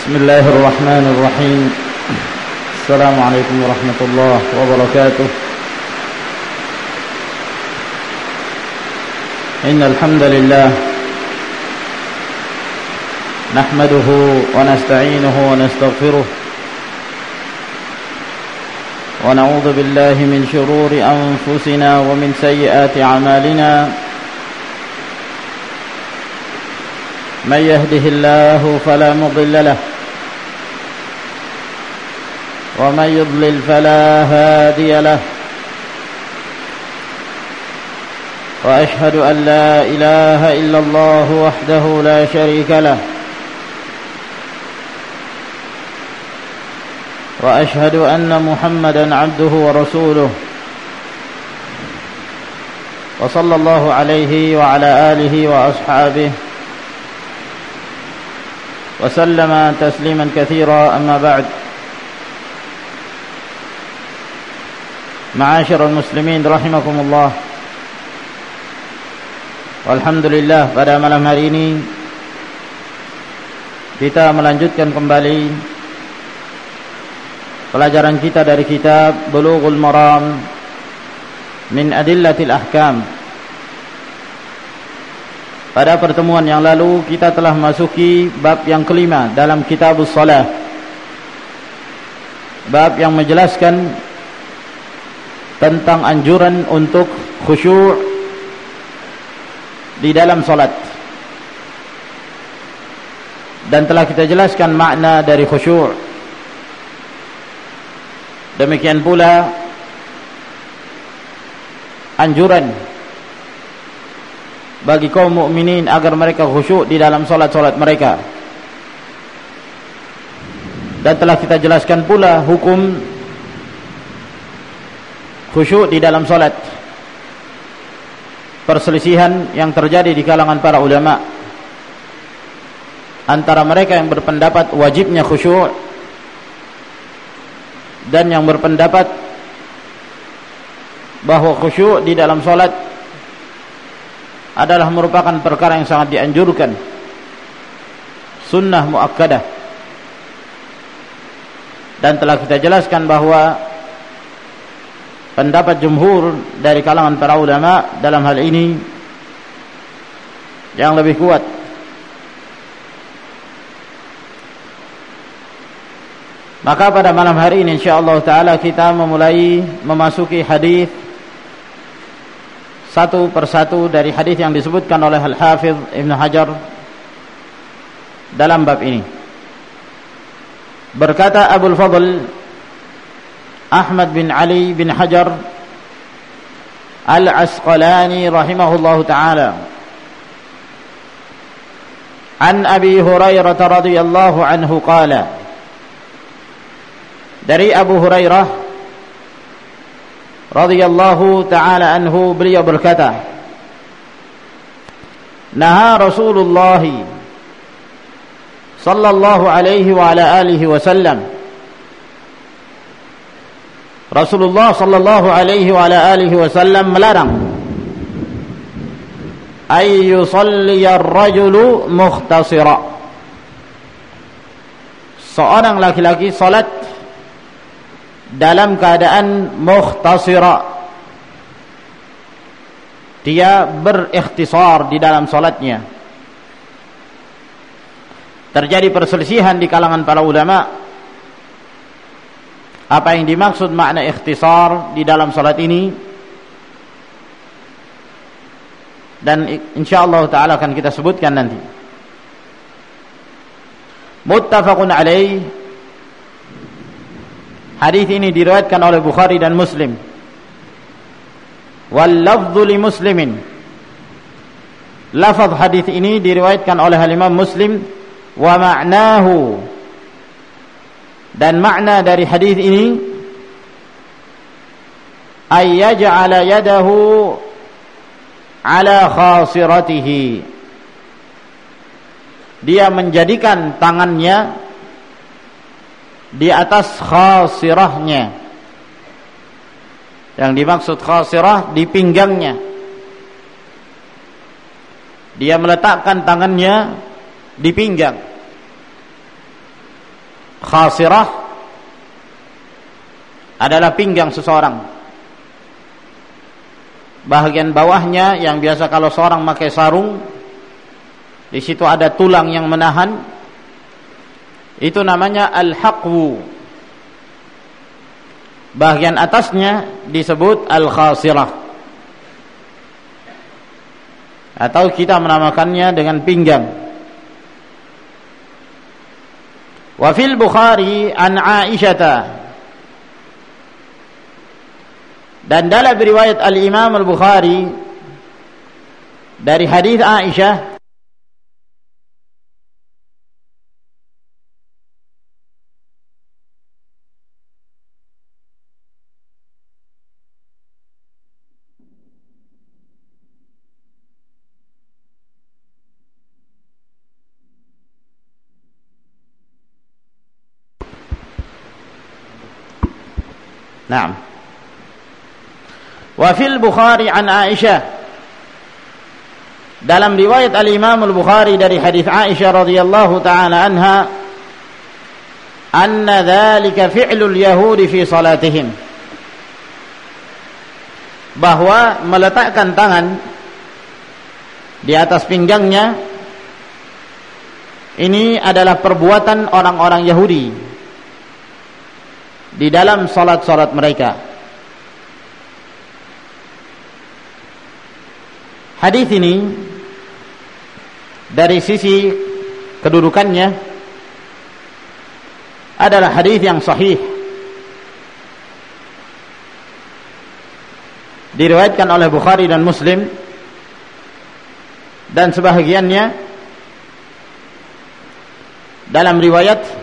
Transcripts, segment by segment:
بسم الله الرحمن الرحيم. السلام عليكم ورحمة الله وبركاته. إن الحمد لله نحمده ونستعينه ونستغفره ونعوذ بالله من شرور أنفسنا ومن سيئات أعمالنا. من يهده الله فلا مضل له ومن يضلل فلا هادي له. وأشهد أن لا إله إلا الله وحده لا شريك له وأشهد أن محمدا عبده ورسوله وصلى الله عليه وعلى آله وأصحابه وسلم تسليما كثيرا. أما بعد. معاشر المسلمين rahimakumullah. Alhamdulillah, pada malam hari ini kita melanjutkan kembali pelajaran kita dari kitab Bulughul Maram min Adillatil Ahkam. Pada pertemuan yang lalu kita telah memasuki bab yang kelima dalam Kitabus Shalah. Bab yang menjelaskan tentang anjuran untuk khusyuk di dalam salat. Dan telah kita jelaskan makna dari khusyuk. Demikian pula anjuran bagi kaum mukminin agar mereka khusyuk di dalam salat-salat mereka. Dan telah kita jelaskan pula hukum khusyuk di dalam salat. Perselisihan yang terjadi di kalangan para ulama antara mereka yang berpendapat wajibnya khusyuk dan yang berpendapat bahwa khusyuk di dalam salat adalah merupakan perkara yang sangat dianjurkan, sunnah muakkadah. Dan telah kita jelaskan bahwa pendapat jumhur dari kalangan para ulama dalam hal ini yang lebih kuat. Maka pada malam hari ini insyaallah taala kita memasuki hadis satu persatu dari hadis yang disebutkan oleh Al-Hafidh Ibn Hajar dalam bab ini. Berkata Abul Fadl Ahmad bin Ali bin Hajar Al-Asqalani rahimahullahu ta'ala, an Abi Hurairah radhiyallahu anhu qala, dari Abu Hurairah radhiyallahu ta'ala anhu, beliau berkata, naha Rasulullah sallallahu alaihi wa ala alihi wasallam, Rasulullah sallallahu alaihi wa ala alihi wasallam melarang ay yusalliya ar-rajulu mukhtasira, seorang laki-laki salat dalam keadaan mukhtasira, dia berikhtisar di dalam salatnya. Terjadi perselisihan di kalangan para ulama apa yang dimaksud makna ikhtisar di dalam salat ini, dan insyaallah taala akan kita sebutkan nanti. Muttafaqun alaih. Hadis ini diriwayatkan oleh Bukhari dan Muslim. Wal lafdhu li Muslimin. Lafaz hadis ini diriwayatkan oleh Imam Muslim. Wa ma'nahu, dan makna dari hadis ini, ay yaj'ala yadahu ala khasiratihi, dia menjadikan tangannya di atas khasirahnya. Yang dimaksud khasirah di pinggangnya. Dia meletakkan tangannya di pinggang. khasirah adalah pinggang seseorang. Bahagian bawahnya yang biasa kalau seorang pakai sarung, di situ ada tulang yang menahan. Itu namanya al-haqwu. Bahagian atasnya disebut al-khasirah, atau kita menamakannya dengan pinggang. Wa fil Bukhari an Aisyah, dan dalam riwayat Al-Imam Al-Bukhari dari hadis Aisyah, Naam. Wa fil Bukhari an Aisyah, dalam riwayat Al-Imam Al-Bukhari dari hadis Aisyah radhiyallahu taala anha, anna dzalika fi'lul yahudi fi salatihim, bahwa meletakkan tangan di atas pinggangnya ini adalah perbuatan orang-orang Yahudi di dalam salat-salat mereka. Hadis ini dari sisi kedudukannya adalah hadis yang sahih, diriwayatkan oleh Bukhari dan Muslim, dan sebahagiannya dalam riwayat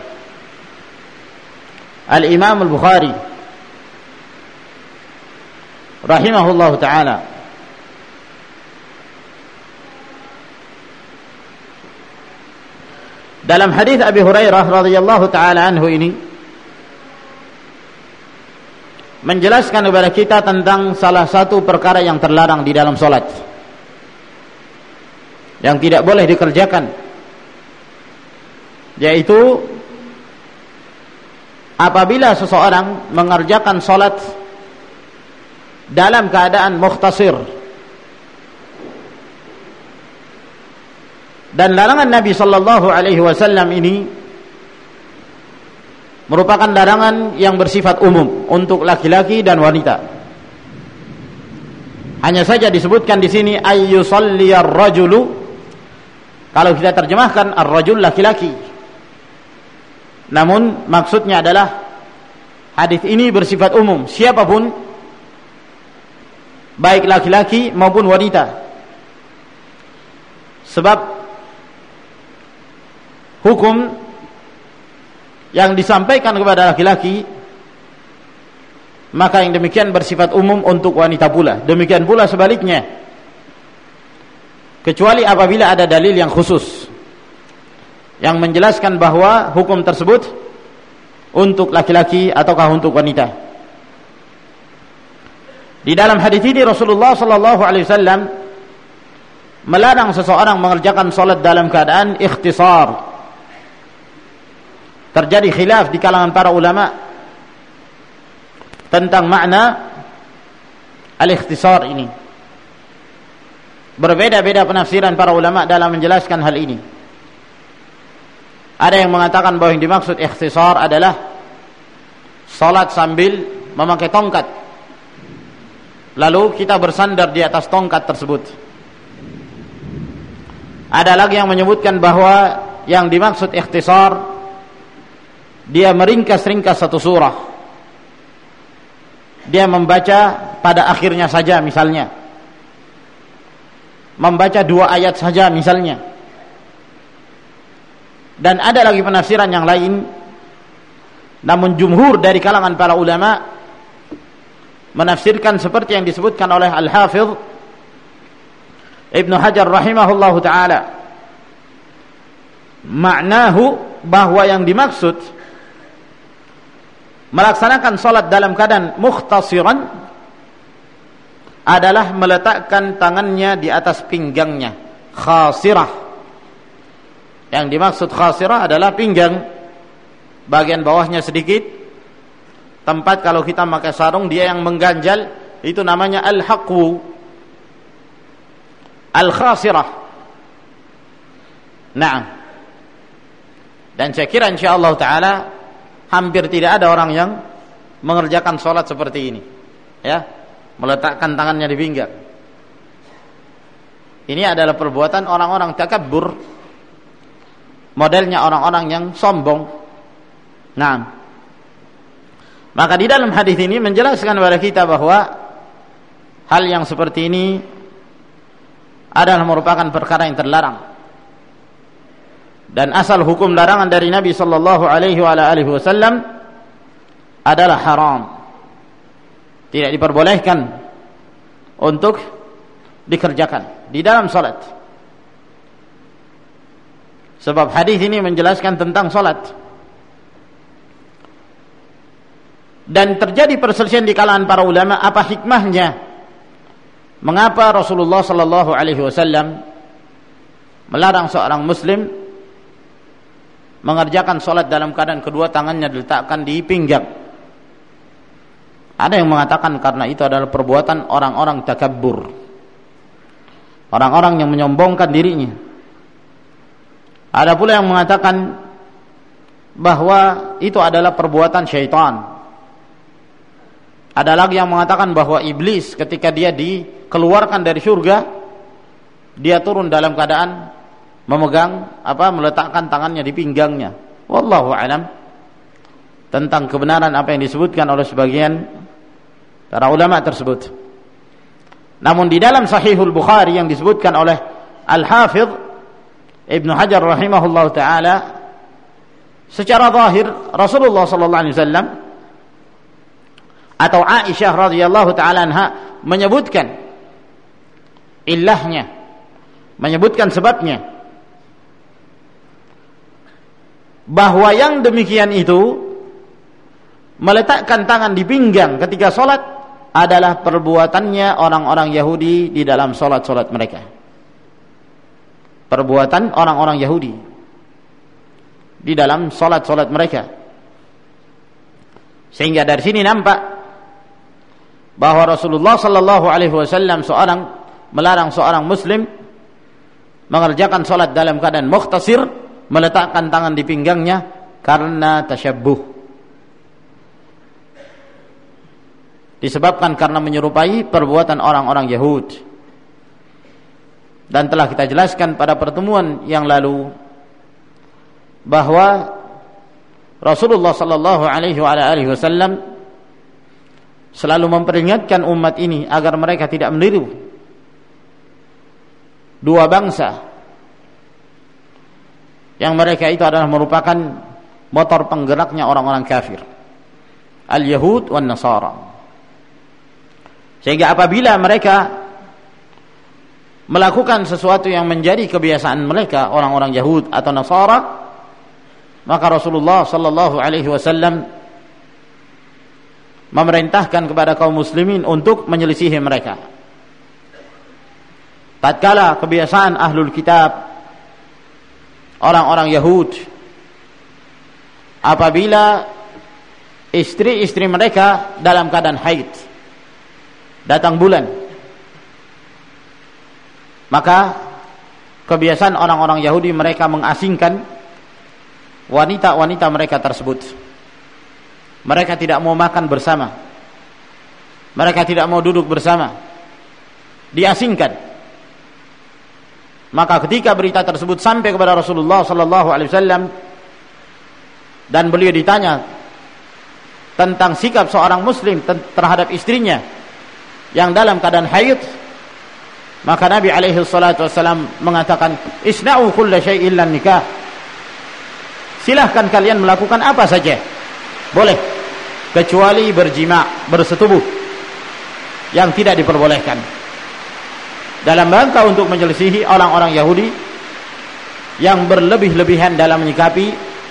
Al-Imam Al-Bukhari rahimahullah ta'ala. Dalam hadis Abi Hurairah radhiyallahu ta'ala anhu ini menjelaskan kepada kita tentang salah satu perkara yang terlarang di dalam salat, yang tidak boleh dikerjakan, yaitu apabila seseorang mengerjakan salat dalam keadaan mukhtasir. Dan larangan Nabi sallallahu alaihi wasallam ini merupakan larangan yang bersifat umum untuk laki-laki dan wanita. Hanya saja disebutkan di sini ayyusalliyar rajulu, kalau kita terjemahkan ar-rajul laki-laki. Namun maksudnya adalah hadis ini bersifat umum, siapapun, baik laki-laki maupun wanita. Sebab hukum yang disampaikan kepada laki-laki, maka yang demikian bersifat umum untuk wanita pula. Demikian pula sebaliknya, kecuali apabila ada dalil yang khusus yang menjelaskan bahwa hukum tersebut untuk laki-laki ataukah untuk wanita. Di dalam hadis ini Rasulullah sallallahu alaihi wasallam melarang seseorang mengerjakan salat dalam keadaan ikhtisar. Terjadi khilaf di kalangan para ulama tentang makna al-ikhtisar ini. Berbeda-beda penafsiran para ulama dalam menjelaskan hal ini. Ada yang mengatakan bahwa yang dimaksud ikhtisar adalah salat sambil memakai tongkat, lalu kita bersandar di atas tongkat tersebut. Ada lagi yang menyebutkan bahwa yang dimaksud ikhtisar, dia meringkas-ringkas satu surah, dia membaca pada akhirnya saja, misalnya membaca 2 ayat saja misalnya. Dan ada lagi penafsiran yang lain, namun jumhur dari kalangan para ulama menafsirkan seperti yang disebutkan oleh Al-Hafidh Ibn Hajar rahimahullahu ta'ala, maknahu, bahwa yang dimaksud melaksanakan salat dalam keadaan mukhtasiran adalah meletakkan tangannya di atas pinggangnya, khasirah. Yang dimaksud khasirah adalah pinggang. bagian bawahnya sedikit. Tempat kalau kita pakai sarung dia yang mengganjal, itu namanya al-haqwu, al-khasirah. Nah, dan saya kira insyaallah taala hampir tidak ada orang yang mengerjakan sholat seperti ini, ya, meletakkan tangannya di pinggang. Ini adalah perbuatan orang-orang takabbur, modelnya orang-orang yang sombong. Nah, maka di dalam hadis ini menjelaskan kepada kita bahwa hal yang seperti ini adalah merupakan perkara yang terlarang. Dan asal hukum larangan dari Nabi sallallahu alaihi wasallam adalah haram. Tidak diperbolehkan untuk dikerjakan di dalam salat. Sebab hadis ini menjelaskan tentang salat. Dan terjadi perselisihan di kalangan para ulama apa hikmahnya, mengapa Rasulullah sallallahu alaihi wasallam melarang seorang muslim mengerjakan salat dalam keadaan kedua tangannya diletakkan di pinggang. Ada yang mengatakan karena itu adalah perbuatan orang-orang takabbur, orang-orang yang menyombongkan dirinya. Ada pula yang mengatakan bahwa itu adalah perbuatan syaitan. Ada lagi yang mengatakan bahwa iblis ketika dia dikeluarkan dari surga, dia turun dalam keadaan meletakkan tangannya di pinggangnya. Wallahu alam tentang kebenaran apa yang disebutkan oleh sebagian para ulama tersebut. Namun di dalam Sahihul Bukhari yang disebutkan oleh Al-Hafidh Ibnu Hajar rahimahullahu taala, secara zahir Rasulullah sallallahu alaihi wasallam atau Aisyah radhiyallahu taala anha menyebutkan illahnya, menyebutkan sebabnya, bahwa yang demikian itu meletakkan tangan di pinggang ketika sholat adalah perbuatannya orang-orang Yahudi di dalam sholat-sholat mereka. Perbuatan orang-orang Yahudi di dalam sholat-sholat mereka. Sehingga dari sini nampak bahwa Rasulullah sallallahu alaihi wasallam melarang seorang muslim mengerjakan sholat dalam keadaan mukhtasir, meletakkan tangan di pinggangnya karena tasyabbuh, disebabkan karena menyerupai perbuatan orang-orang Yahud. Dan telah kita jelaskan pada pertemuan yang lalu bahwa Rasulullah sallallahu alaihi wasallam selalu memperingatkan umat ini agar mereka tidak meniru dua bangsa yang mereka itu adalah merupakan motor penggeraknya orang-orang kafir, al-Yahud wan Nasara. Sehingga apabila mereka melakukan sesuatu yang menjadi kebiasaan mereka, orang-orang Yahud atau Nasara, maka Rasulullah sallallahu alaihi wasallam memerintahkan kepada kaum muslimin untuk menyelisihi mereka. Tatkala kebiasaan ahlul kitab, orang-orang Yahud, apabila istri-istri mereka dalam keadaan haid, datang bulan, maka kebiasaan orang-orang Yahudi mereka mengasingkan wanita-wanita mereka tersebut. Mereka tidak mau makan bersama, mereka tidak mau duduk bersama, diasingkan. Maka ketika berita tersebut sampai kepada Rasulullah sallallahu alaihi wasallam dan beliau ditanya tentang sikap seorang muslim terhadap istrinya yang dalam keadaan haid, maka Nabi alaihi salatu wasallam mengatakan, "Isna'u kulla syai'in illa nikah." Silahkan kalian melakukan apa saja, boleh, kecuali berjima', bersetubuh, yang tidak diperbolehkan. Dalam rangka untuk menyelisihi orang-orang Yahudi yang berlebih-lebihan dalam menyikapi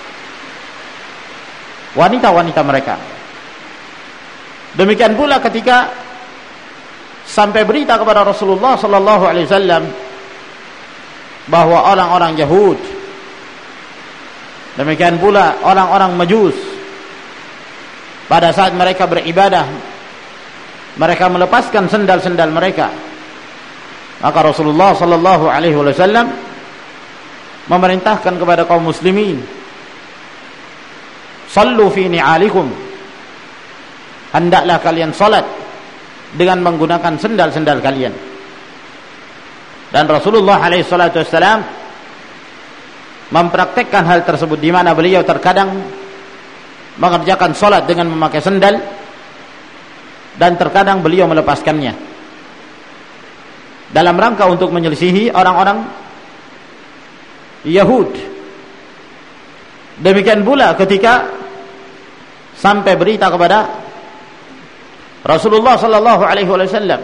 wanita-wanita mereka. Demikian pula ketika sampai berita kepada Rasulullah sallallahu alaihi wasallam bahwa orang-orang Yahud Demikian pula orang-orang Majus, pada saat mereka beribadah, mereka melepaskan sendal-sendal mereka. Maka Rasulullah sallallahu alaihi wasallam memerintahkan kepada kaum muslimin, "Shallu fi ni'alikum." Hendaklah kalian salat dengan menggunakan sendal-sendal kalian. Dan Rasulullah alaihi salatu wasallam mempraktekkan hal tersebut, di mana beliau terkadang mengerjakan salat dengan memakai sendal dan terkadang beliau melepaskannya dalam rangka untuk menyelisihi orang-orang Yahud. Demikian pula ketika sampai berita kepada Rasulullah sallallahu alaihi wasallam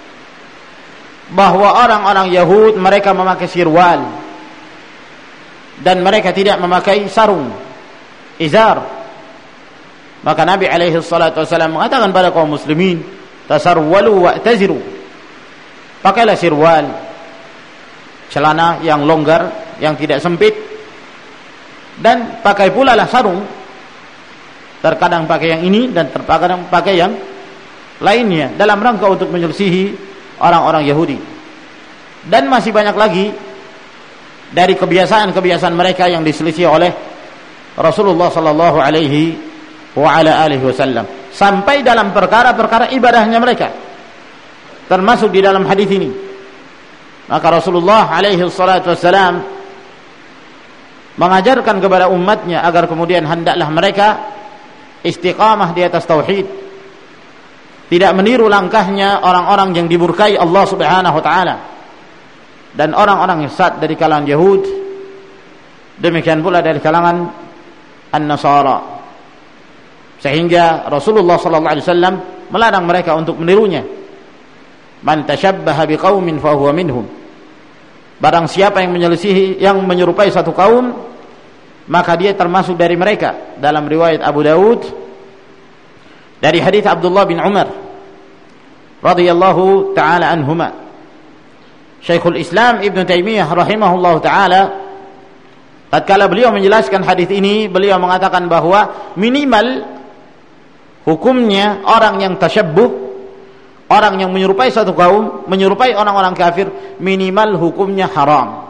bahwa orang-orang Yahud mereka memakai sirwal dan mereka tidak memakai sarung, izar. Maka Nabi alaihi salatu wasallam mengatakan pada kaum muslimin, "Tasarwalu wa'taziru." Pakailah sirwal, celana yang longgar, yang tidak sempit, dan pakai pula lah sarung. Terkadang pakai yang ini dan terkadang pakai yang lainnya dalam rangka untuk menyelisihi orang-orang Yahudi. Dan masih banyak lagi dari kebiasaan-kebiasaan mereka yang diselisih oleh Rasulullah sallallahu alaihi wa ala alihi wasallam, sampai dalam perkara-perkara ibadahnya mereka, termasuk di dalam hadis ini. Maka Rasulullah alaihi salatu wasallam mengajarkan kepada umatnya agar kemudian hendaklah mereka istiqamah di atas tauhid, tidak meniru langkahnya orang-orang yang dimurkai Allah Subhanahu wa taala dan orang-orang yang sesat dari kalangan Yahud, demikian pula dari kalangan An-Nasara. Sehingga Rasulullah sallallahu alaihi wasallam melarang mereka untuk menirunya. Man tashabbaha biqaumin fa huwa minhum. Barang siapa yang menyelisihi, yang menyerupai satu kaum, maka dia termasuk dari mereka. Dalam riwayat Abu Dawud dari hadis Abdullah bin Umar radhiyallahu taala anhuma, Syekhul Islam Ibn Taimiyah rahimahullahu taala tatkala beliau menjelaskan hadis ini, beliau mengatakan bahwa minimal hukumnya orang yang tasyabbuh, orang yang menyerupai satu kaum, menyerupai orang-orang kafir, minimal hukumnya haram.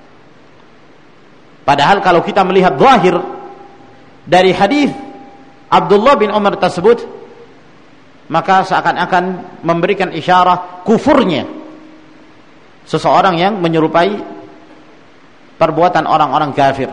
Padahal kalau kita melihat zahir dari hadis Abdullah bin Umar tersebut, maka seakan-akan memberikan isyarat kufurnya seseorang yang menyerupai perbuatan orang-orang kafir.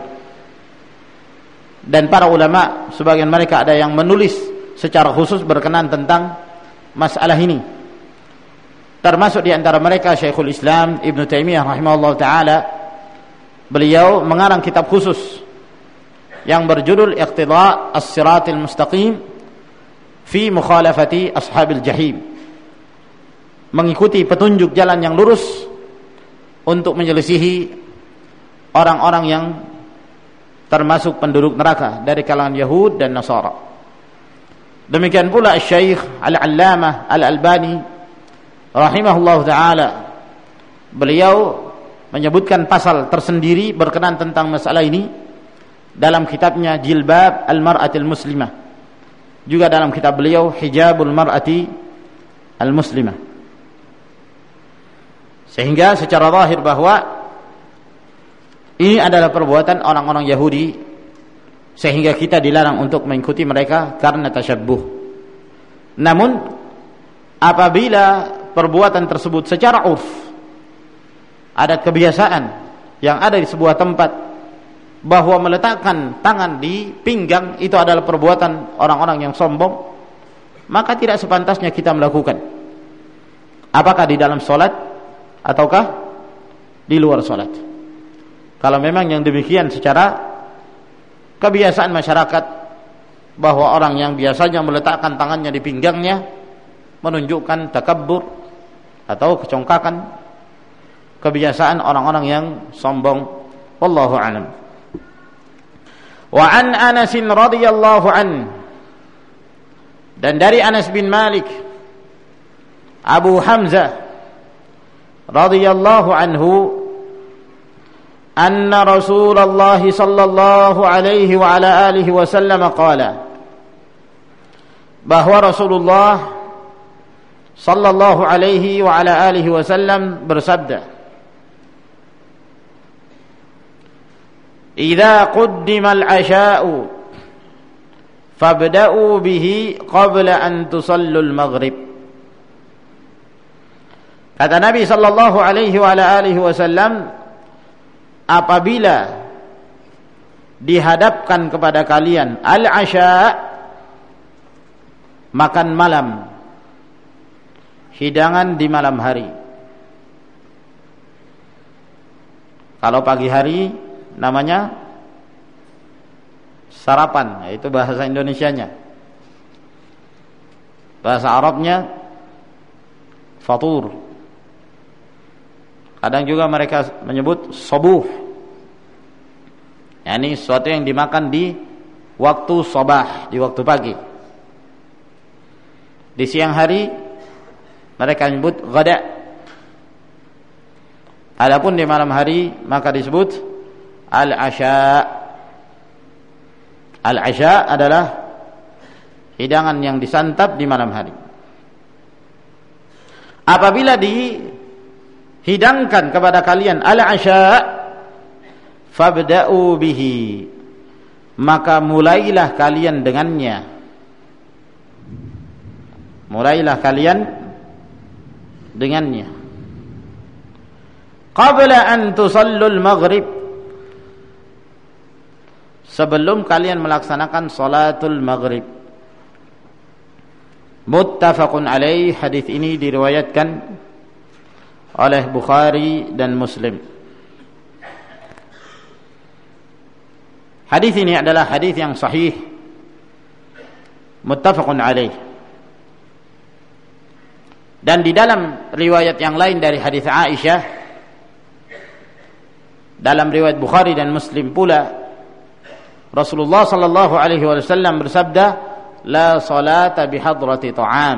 Dan para ulama sebagian mereka ada yang menulis secara khusus berkenan tentang masalah ini. Termasuk di antara mereka Syekhul Islam Ibn Taimiyah rahimahullah ta'ala. Beliau mengarang kitab khusus yang berjudul Iqtida' as-Siratil Mustaqim fi Mukhalafati Ashabil Jahim, mengikuti petunjuk jalan yang lurus untuk menyelisihi orang-orang yang termasuk penduduk neraka dari kalangan Yahud dan Nasara. Demikian pula Syekh Al-Allamah Al-Albani rahimahullah ta'ala, beliau menyebutkan pasal tersendiri berkenaan tentang masalah ini dalam kitabnya Jilbab Al-Mar'atil Muslimah, juga dalam kitab beliau Hijabul Mar'ati Al-Muslimah. Sehingga secara zahir bahwa ini adalah perbuatan orang-orang Yahudi, sehingga kita dilarang untuk mengikuti mereka karena tasyabbuh. Namun apabila perbuatan tersebut secara urf, ada kebiasaan yang ada di sebuah tempat bahwa meletakkan tangan di pinggang itu adalah perbuatan orang-orang yang sombong, maka tidak sepantasnya kita melakukan. Apakah di dalam sholat ataukah di luar sholat. Kalau memang yang demikian secara kebiasaan masyarakat, bahwa orang yang biasanya meletakkan tangannya di pinggangnya menunjukkan takabbur atau kecongkakan, kebiasaan orang-orang yang sombong. Wallahu a'lam. Wa an Anas radhiyallahu an, dan dari Anas bin Malik Abu Hamzah radhiyallahu anhu, anna Rasulullah sallallahu alaihi wa ala alihi wasallam qala, bahwa Rasulullah sallallahu alaihi wa ala alihi wasallam bersabda, idza quddima al-'asha'u fabda'u bihi qabla an tusallu al-maghrib. Kata Nabi sallallahu alaihi wa ala alihi wasallam, apabila dihadapkan kepada kalian al-'asha', makan malam, hidangan di malam hari. Kalau pagi hari namanya sarapan, itu bahasa Indonesianya. Bahasa Arabnya fatur. Kadang juga mereka menyebut subuh, yakni sesuatu yang dimakan di waktu sabah, di waktu pagi. Di siang hari mereka menyebut ghada. Adapun di malam hari maka disebut al-'asha. Al-'asha adalah hidangan yang disantap di malam hari. Apabila dihidangkan kepada kalian al-'asha, fabda'u bihi, maka mulailah kalian dengannya. Mulailah kalian dengannya. Qabla an tusallul maghrib, sebelum kalian melaksanakan salatul maghrib. Muttafaqun alaih. Hadis ini diriwayatkan oleh Bukhari dan Muslim. Hadis ini adalah hadis yang sahih, muttafaqun alaih. Dan di dalam riwayat yang lain dari hadis Aisyah, dalam riwayat Bukhari dan Muslim pula, Rasulullah sallallahu alaihi wasallam bersabda, la salata bihadrati ta'am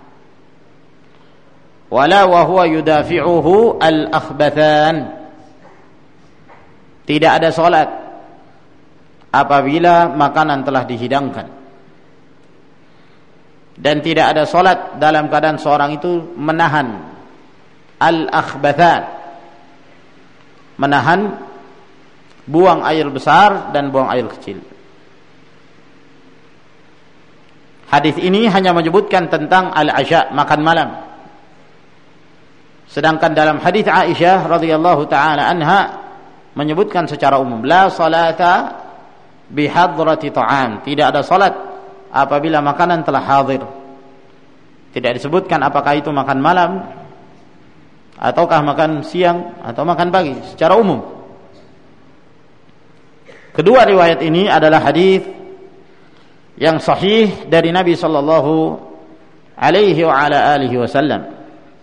wala wa huwa yudafi'uhu al-akhbathan. Tidak ada salat apabila makanan telah dihidangkan, dan tidak ada salat dalam keadaan seorang itu menahan al-akhbathan, menahan buang air besar dan buang air kecil. Hadis ini hanya menyebutkan tentang al-'asha, makan malam. Sedangkan dalam hadis Aisyah radhiyallahu taala anha menyebutkan secara umum, la salata bihadrati ta'am, tidak ada salat apabila makanan telah hadir. Tidak disebutkan apakah itu makan malam ataukah makan siang atau makan pagi, secara umum. Kedua riwayat ini adalah hadis yang sahih dari Nabi sallallahu alaihi wa ala alihi wasallam.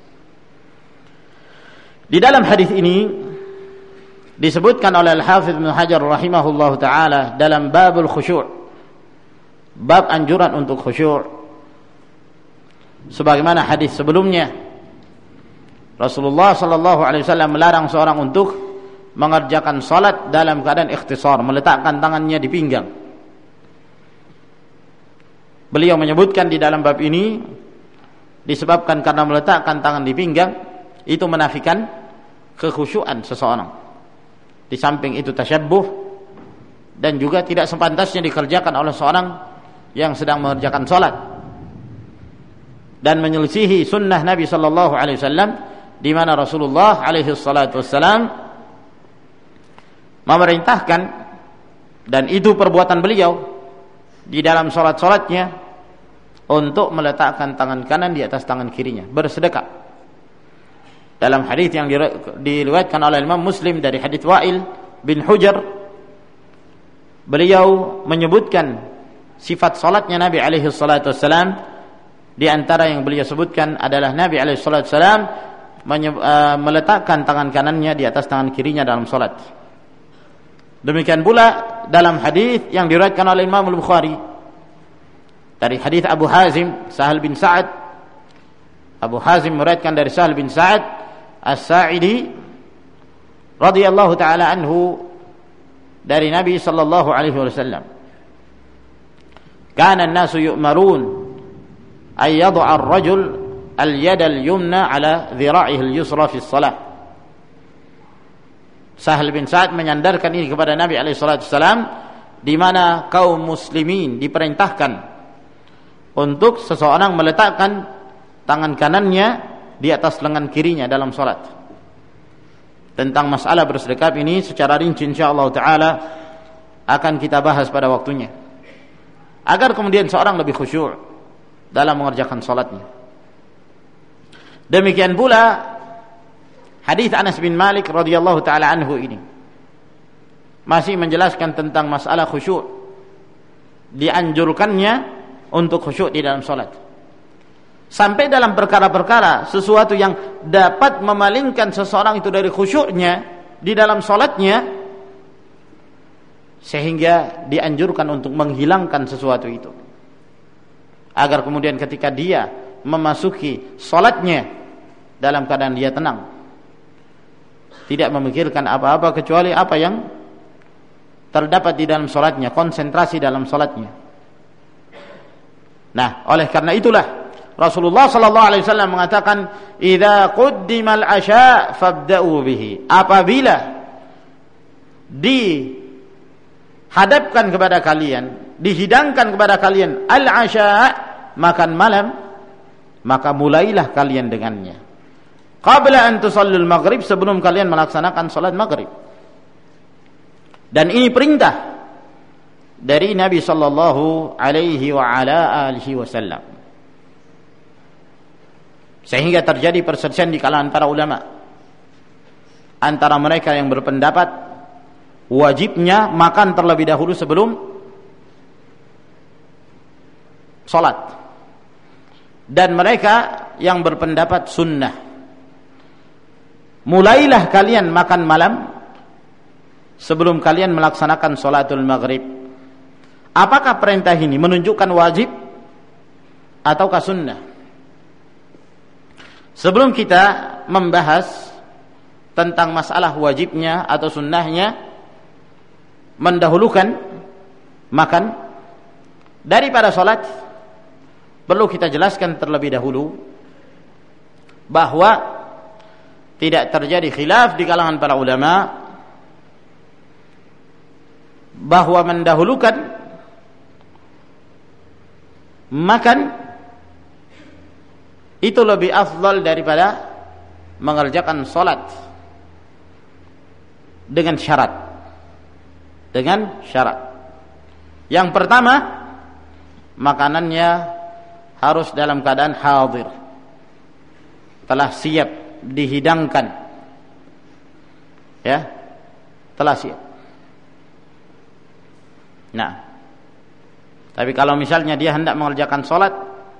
Di dalam hadis ini disebutkan oleh Al-Hafidz Ibnu Hajar rahimahullahu taala dalam babul khusyu', bab anjuran untuk khusyuk. Sebagaimana hadis sebelumnya, Rasulullah sallallahu alaihi wasallam melarang seorang untuk mengerjakan salat dalam keadaan ikhtisar, meletakkan tangannya di pinggang. Beliau menyebutkan di dalam bab ini, disebabkan karena meletakkan tangan di pinggang itu menafikan kekhusyuan seseorang. Di samping itu tasyabbuh, dan juga tidak sepantasnya dikerjakan oleh seorang yang sedang mengerjakan salat, dan menyelisihi sunnah Nabi sallallahu alaihi wasallam, di mana Rasulullah alaihi salatu wassalam memerintahkan, dan itu perbuatan beliau di dalam salat-salatnya, untuk meletakkan tangan kanan di atas tangan kirinya, bersedekah. Dalam hadis yang diriwayatkan oleh Imam Muslim dari hadis Wa'il bin Hujr, beliau menyebutkan sifat salatnya Nabi alaihi salatu wassalam. Di antara yang beliau sebutkan adalah Nabi alaihi salatu wassalam meletakkan tangan kanannya di atas tangan kirinya dalam salat. Demikian pula dalam hadis yang diriwayatkan oleh Imam Al-Bukhari dari hadis Abu Hazim, Sahal bin Sa'ad. Abu Hazim meriwayatkan dari Sahal bin Sa'ad As-Sa'idi radhiyallahu taala anhu dari Nabi sallallahu alaihi wasallam, kana an-nasu yu'marun ay yad'a ar-rajul al-yada al-yumna ala dhira'ihi al-yusra fi as-salah. Sahal bin Sa'ad menyandarkan ini kepada Nabi alaihi salatu wasallam, di mana kaum muslimin diperintahkan untuk seseorang meletakkan tangan kanannya di atas lengan kirinya dalam salat. Tentang masalah bersedekap ini secara rinci insyaallah taala akan kita bahas pada waktunya, agar kemudian seorang lebih khusyuk dalam mengerjakan salatnya. Demikian pula hadis Anas bin Malik radhiyallahu taala anhu ini masih menjelaskan tentang masalah khusyuk, dianjurkannya untuk khusyuk di dalam salat. Sampai dalam perkara-perkara sesuatu yang dapat memalingkan seseorang itu dari khusyuknya di dalam salatnya, sehingga dianjurkan untuk menghilangkan sesuatu itu, agar kemudian ketika dia memasuki salatnya dalam keadaan dia tenang, tidak memikirkan apa-apa kecuali apa yang terdapat di dalam salatnya, konsentrasi dalam salatnya. Nah, oleh karena itulah Rasulullah sallallahu alaihi wasallam mengatakan, "Idza quddimal asya fabda'u bihi." Apabila dihadapkan kepada kalian, dihidangkan kepada kalian al-asya, makan malam, maka mulailah kalian dengannya. Qabla an tusallul maghrib, sebelum kalian melaksanakan salat maghrib. Dan ini perintah dari Nabi sallallahu alaihi wa ala alihi wasallam. Sehingga terjadi perselisihan di kalangan para ulama antara mereka yang berpendapat wajibnya makan terlebih dahulu sebelum salat, dan mereka yang berpendapat sunnah. Mulailah kalian makan malam sebelum kalian melaksanakan salatul maghrib. Apakah perintah ini menunjukkan wajib ataukah sunnah? Sebelum kita membahas tentang masalah wajibnya atau sunnahnya, mendahulukan makan daripada salat, perlu kita jelaskan terlebih dahulu bahwa tidak terjadi khilaf di kalangan para ulama bahwa mendahulukan makan itu lebih afdal daripada mengerjakan salat dengan syarat. Dengan syarat. Yang pertama, makanannya harus dalam keadaan hadir, telah siap dihidangkan, ya, telah siap. Nah, tapi kalau misalnya dia hendak mengerjakan salat,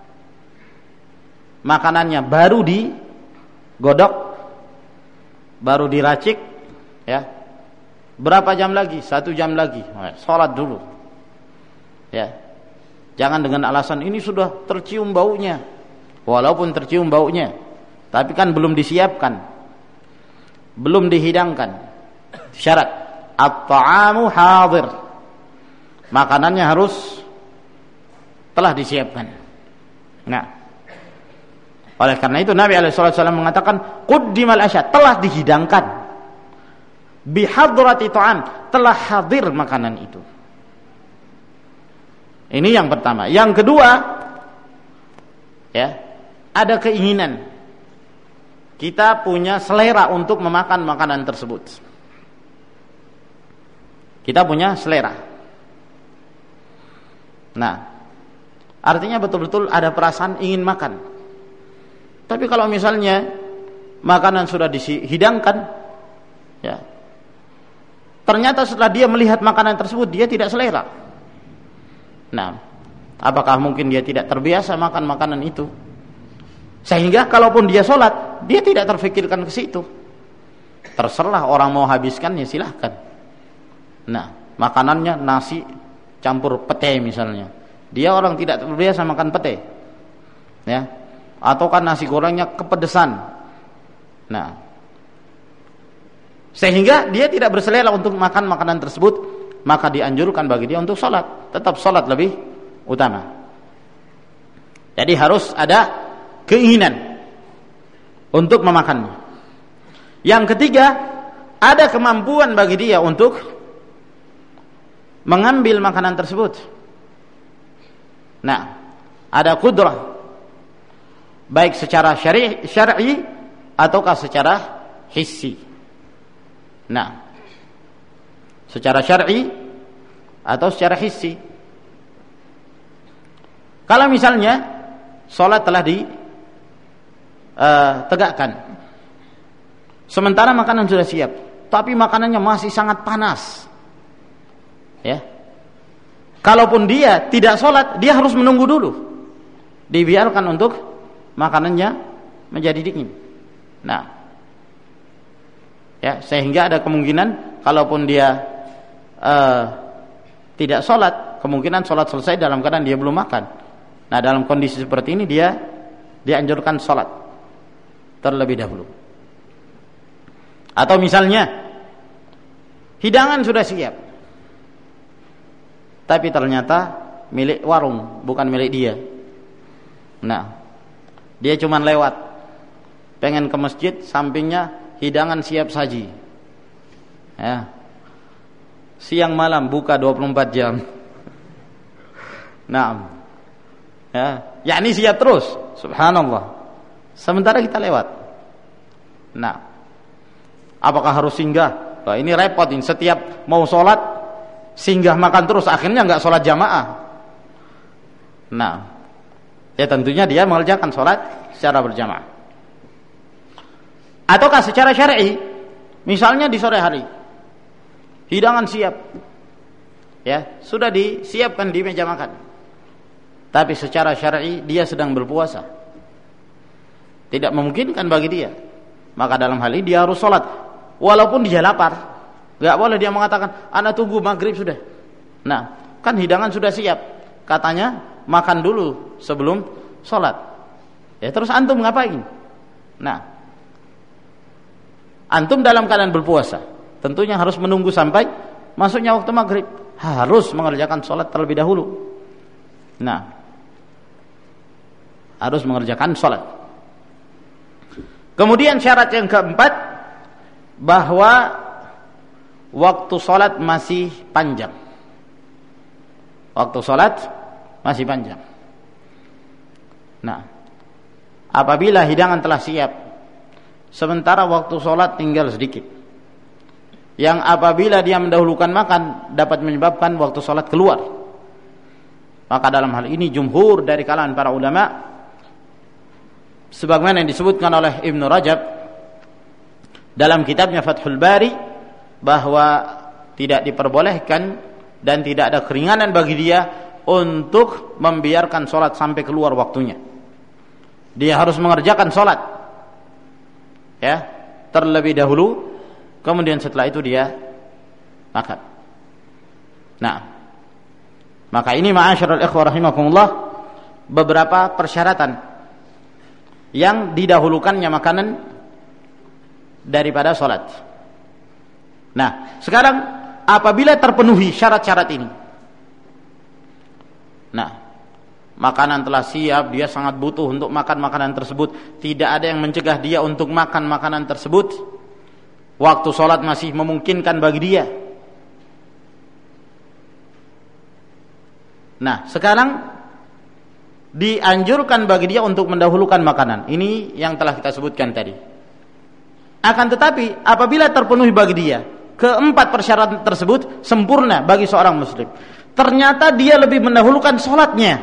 makanannya baru digodok, baru diracik, ya, berapa jam lagi? 1 jam lagi, salat dulu, ya. Jangan dengan alasan ini sudah tercium baunya. Walaupun tercium baunya, tapi kan belum disiapkan, belum dihidangkan. Syarat at-ta'amu hadir, makanannya harus telah disiapkan. Nah, oleh karena itu Nabi SAW mengatakan quddimal asya, telah dihidangkan, bihadrati ta'am, telah hadir makanan itu. Ini yang pertama. Yang kedua, ya, ada keinginan, kita punya selera untuk memakan makanan tersebut. Kita punya selera. Nah, artinya betul-betul ada perasaan ingin makan. Tapi kalau misalnya makanan sudah dihidangkan, ya, ternyata setelah dia melihat makanan tersebut dia tidak selera. Nah, apakah mungkin dia tidak terbiasa makan makanan itu, sehingga kalaupun dia sholat dia tidak terfikirkan ke situ? Terserah orang mau habiskannya, silahkan. Nah, makanannya nasi campur pete misalnya, dia orang tidak terbiasa makan pete, ya, ataukah nasi gorengnya kepedesan. Nah, sehingga dia tidak berselera untuk makan makanan tersebut, maka dianjurkan bagi dia untuk sholat. Tetap sholat lebih utama. Jadi harus ada keinginan untuk memakannya. Yang ketiga, ada kemampuan bagi dia untuk mengambil makanan tersebut. Nah, ada qudrah, baik secara syar'i ataukah secara hissi. Nah, secara syar'i atau secara hissi. Kalau misalnya sholat telah ditegakkan, sementara makanan sudah siap, tapi makanannya masih sangat panas, ya. Kalaupun dia tidak sholat, dia harus menunggu dulu, dibiarkan untuk makanannya menjadi dingin. Nah, ya, sehingga ada kemungkinan kalaupun dia tidak sholat, kemungkinan sholat selesai dalam keadaan dia belum makan. Nah, dalam kondisi seperti ini dia dianjurkan sholat terlebih dahulu. Atau misalnya hidangan sudah siap, tapi ternyata milik warung, bukan milik dia. Nah, dia cuma lewat, pengen ke masjid, sampingnya hidangan siap saji, ya. Siang malam buka 24 jam. Nah, ya, yakni siap terus, subhanallah. Sementara kita lewat. Nah, apakah harus singgah? Nah, ini repot ini, setiap mau sholat singgah makan terus, akhirnya nggak sholat jamaah. Nah, ya tentunya dia mengerjakan sholat secara berjamaah. Ataukah secara syar'i, misalnya di sore hari, hidangan siap, ya, sudah disiapkan di meja makan. Tapi secara syar'i dia sedang berpuasa, tidak memungkinkan bagi dia. Maka dalam hal ini dia harus sholat, walaupun dia lapar. Gak boleh dia mengatakan, ana tunggu maghrib sudah. Nah, kan hidangan sudah siap, katanya makan dulu sebelum sholat. Ya, terus antum ngapain? Nah, antum dalam keadaan berpuasa, tentunya harus menunggu sampai masuknya waktu maghrib, harus mengerjakan sholat terlebih dahulu. Nah, harus mengerjakan sholat. Kemudian syarat yang keempat, bahwa waktu sholat masih panjang. Waktu sholat masih panjang. Nah, apabila hidangan telah siap, sementara waktu sholat tinggal sedikit, yang apabila dia mendahulukan makan dapat menyebabkan waktu sholat keluar, maka dalam hal ini jumhur dari kalangan para ulama, sebagaimana yang disebutkan oleh Ibnu Rajab dalam kitabnya Fathul Bari, bahwa tidak diperbolehkan dan tidak ada keringanan bagi dia untuk membiarkan sholat sampai keluar waktunya. Dia harus mengerjakan sholat, ya, terlebih dahulu, kemudian setelah itu dia makan. Nah, maka ini ma'asyiral ikhwah rahimakumullah, beberapa persyaratan yang didahulukannya makanan daripada sholat. Nah, sekarang apabila terpenuhi syarat-syarat ini, nah, makanan telah siap, dia sangat butuh untuk makan makanan tersebut, tidak ada yang mencegah dia untuk makan makanan tersebut, waktu sholat masih memungkinkan bagi dia. Nah, sekarang dianjurkan bagi dia untuk mendahulukan makanan. Ini yang telah kita sebutkan tadi. Akan tetapi apabila terpenuhi bagi dia keempat persyaratan tersebut sempurna bagi seorang muslim, ternyata dia lebih mendahulukan sholatnya,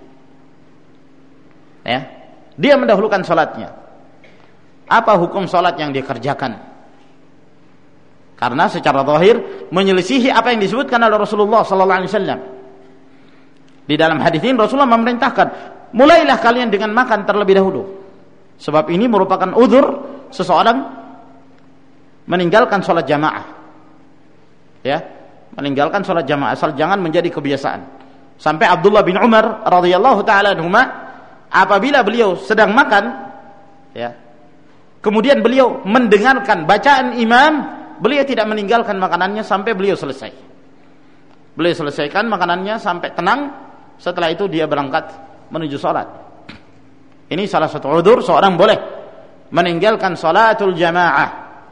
ya, dia mendahulukan sholatnya. Apa hukum sholat yang dia kerjakan? Karena secara zahir menyelisihi apa yang disebutkan oleh Rasulullah sallallahu alaihi wasallam. Di dalam hadis ini Rasulullah memerintahkan, mulailah kalian dengan makan terlebih dahulu. Sebab ini merupakan uzur seseorang meninggalkan sholat jamaah. Ya, meninggalkan sholat jamaah, asal jangan menjadi kebiasaan. Sampai Abdullah bin Umar radhiyallahu taala anhuma, apabila beliau sedang makan, ya, kemudian beliau mendengarkan bacaan imam, beliau tidak meninggalkan makanannya sampai beliau selesai. Beliau selesaikan makanannya sampai tenang, setelah itu dia berangkat menuju salat. Ini salah satu udzur seorang boleh meninggalkan salatul jamaah.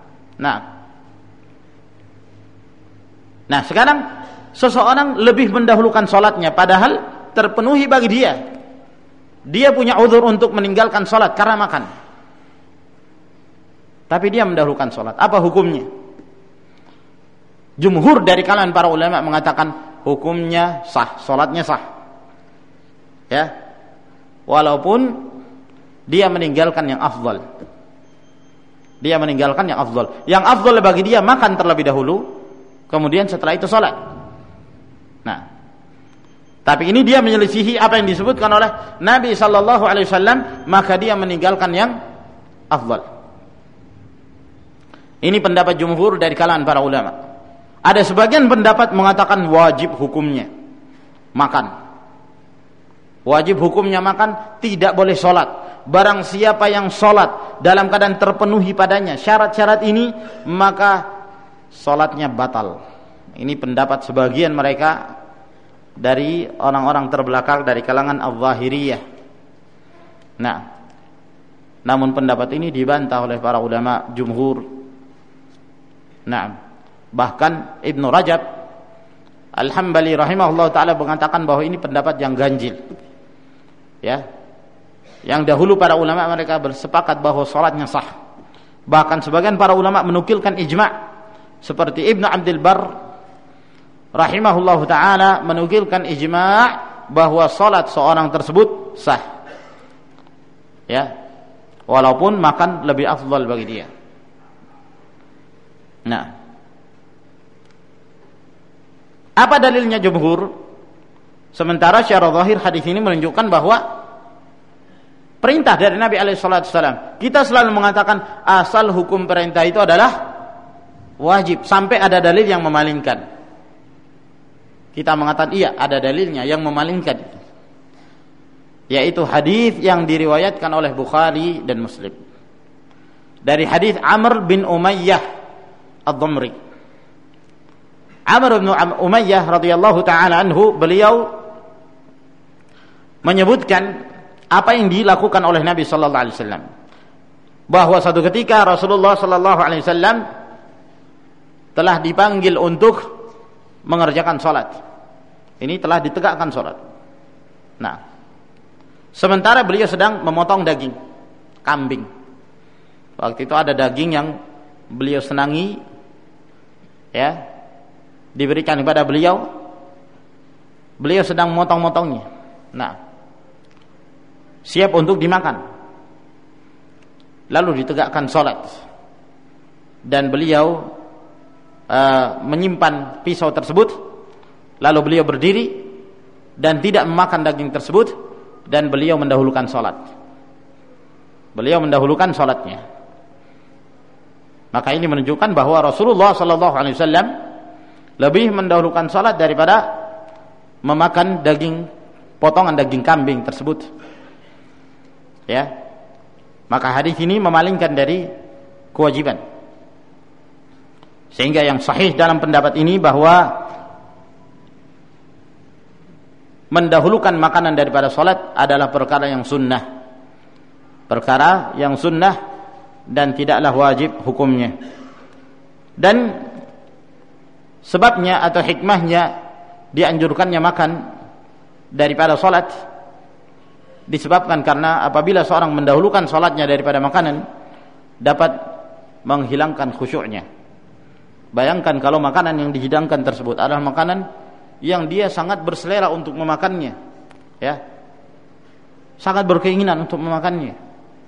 Nah, sekarang seseorang lebih mendahulukan salatnya padahal terpenuhi bagi dia. Dia punya udzur untuk meninggalkan salat karena makan. Tapi dia mendahulukan salat. Apa hukumnya? Jumhur dari kalangan para ulama mengatakan hukumnya sah, salatnya sah. Ya. Walaupun dia meninggalkan yang afdal. Dia meninggalkan yang afdal. Yang afdal bagi dia makan terlebih dahulu, kemudian setelah itu salat. Nah, tapi ini dia menyelisihi apa yang disebutkan oleh Nabi sallallahu alaihi wasallam, maka dia meninggalkan yang afdal. Ini pendapat jumhur dari kalangan para ulama. Ada sebagian pendapat mengatakan wajib hukumnya makan. Wajib hukumnya makan, tidak boleh salat. Barang siapa yang salat dalam keadaan terpenuhi padanya syarat-syarat ini, maka salatnya batal. Ini pendapat sebagian mereka dari orang-orang terbelakang dari kalangan al-Zahiriyah. Nah, namun pendapat ini dibantah oleh para ulama jumhur. Nah, bahkan Ibnu Rajab Al-Hambali rahimahullah ta'ala mengatakan bahwa ini pendapat yang ganjil. Ya, yang dahulu para ulama mereka bersepakat bahwa salatnya sah. Bahkan sebagian para ulama menukilkan ijma', seperti Ibnu Abdul Barr rahimahullah ta'ala menukilkan ijma' bahwa salat seorang tersebut sah. Ya, walaupun makan lebih afdal bagi dia. Nah, apa dalilnya jumhur? Sementara secara zahir hadis ini menunjukkan bahwa perintah dari Nabi alaihi salatu wasallam. Kita selalu mengatakan asal hukum perintah itu adalah wajib sampai ada dalil yang memalingkan. Kita mengatakan iya, ada dalilnya yang memalingkan. Yaitu hadis yang diriwayatkan oleh Bukhari dan Muslim. Dari hadis Amr bin Umayyah Ad-Dhamri. Amr bin Umayyah radhiyallahu taala anhu, beliau menyebutkan apa yang dilakukan oleh Nabi sallallahu alaihi wasallam, bahwa suatu ketika Rasulullah sallallahu alaihi wasallam telah dipanggil untuk mengerjakan salat. Ini telah ditegakkan salat. Nah, sementara beliau sedang memotong daging kambing. Waktu itu ada daging yang beliau senangi, ya, diberikan kepada beliau. Beliau sedang memotong-motongnya. Nah, siap untuk dimakan. Lalu ditegakkan salat. Dan beliau menyimpan pisau tersebut. Lalu beliau berdiri dan tidak memakan daging tersebut, dan beliau mendahulukan salat. Beliau mendahulukan salatnya. Maka ini menunjukkan bahwa Rasulullah sallallahu alaihi wasallam lebih mendahulukan salat daripada memakan daging, potongan daging kambing tersebut. Ya, maka hadis ini memalingkan dari kewajiban. Sehingga yang sahih dalam pendapat ini bahwa mendahulukan makanan daripada salat adalah perkara yang sunnah. Perkara yang sunnah dan tidaklah wajib hukumnya. Dan sebabnya atau hikmahnya dianjurkannya makan daripada salat disebabkan karena apabila seorang mendahulukan salatnya daripada makanan, dapat menghilangkan khusyuknya. Bayangkan kalau makanan yang dihidangkan tersebut adalah makanan yang dia sangat berselera untuk memakannya, ya, sangat berkeinginan untuk memakannya,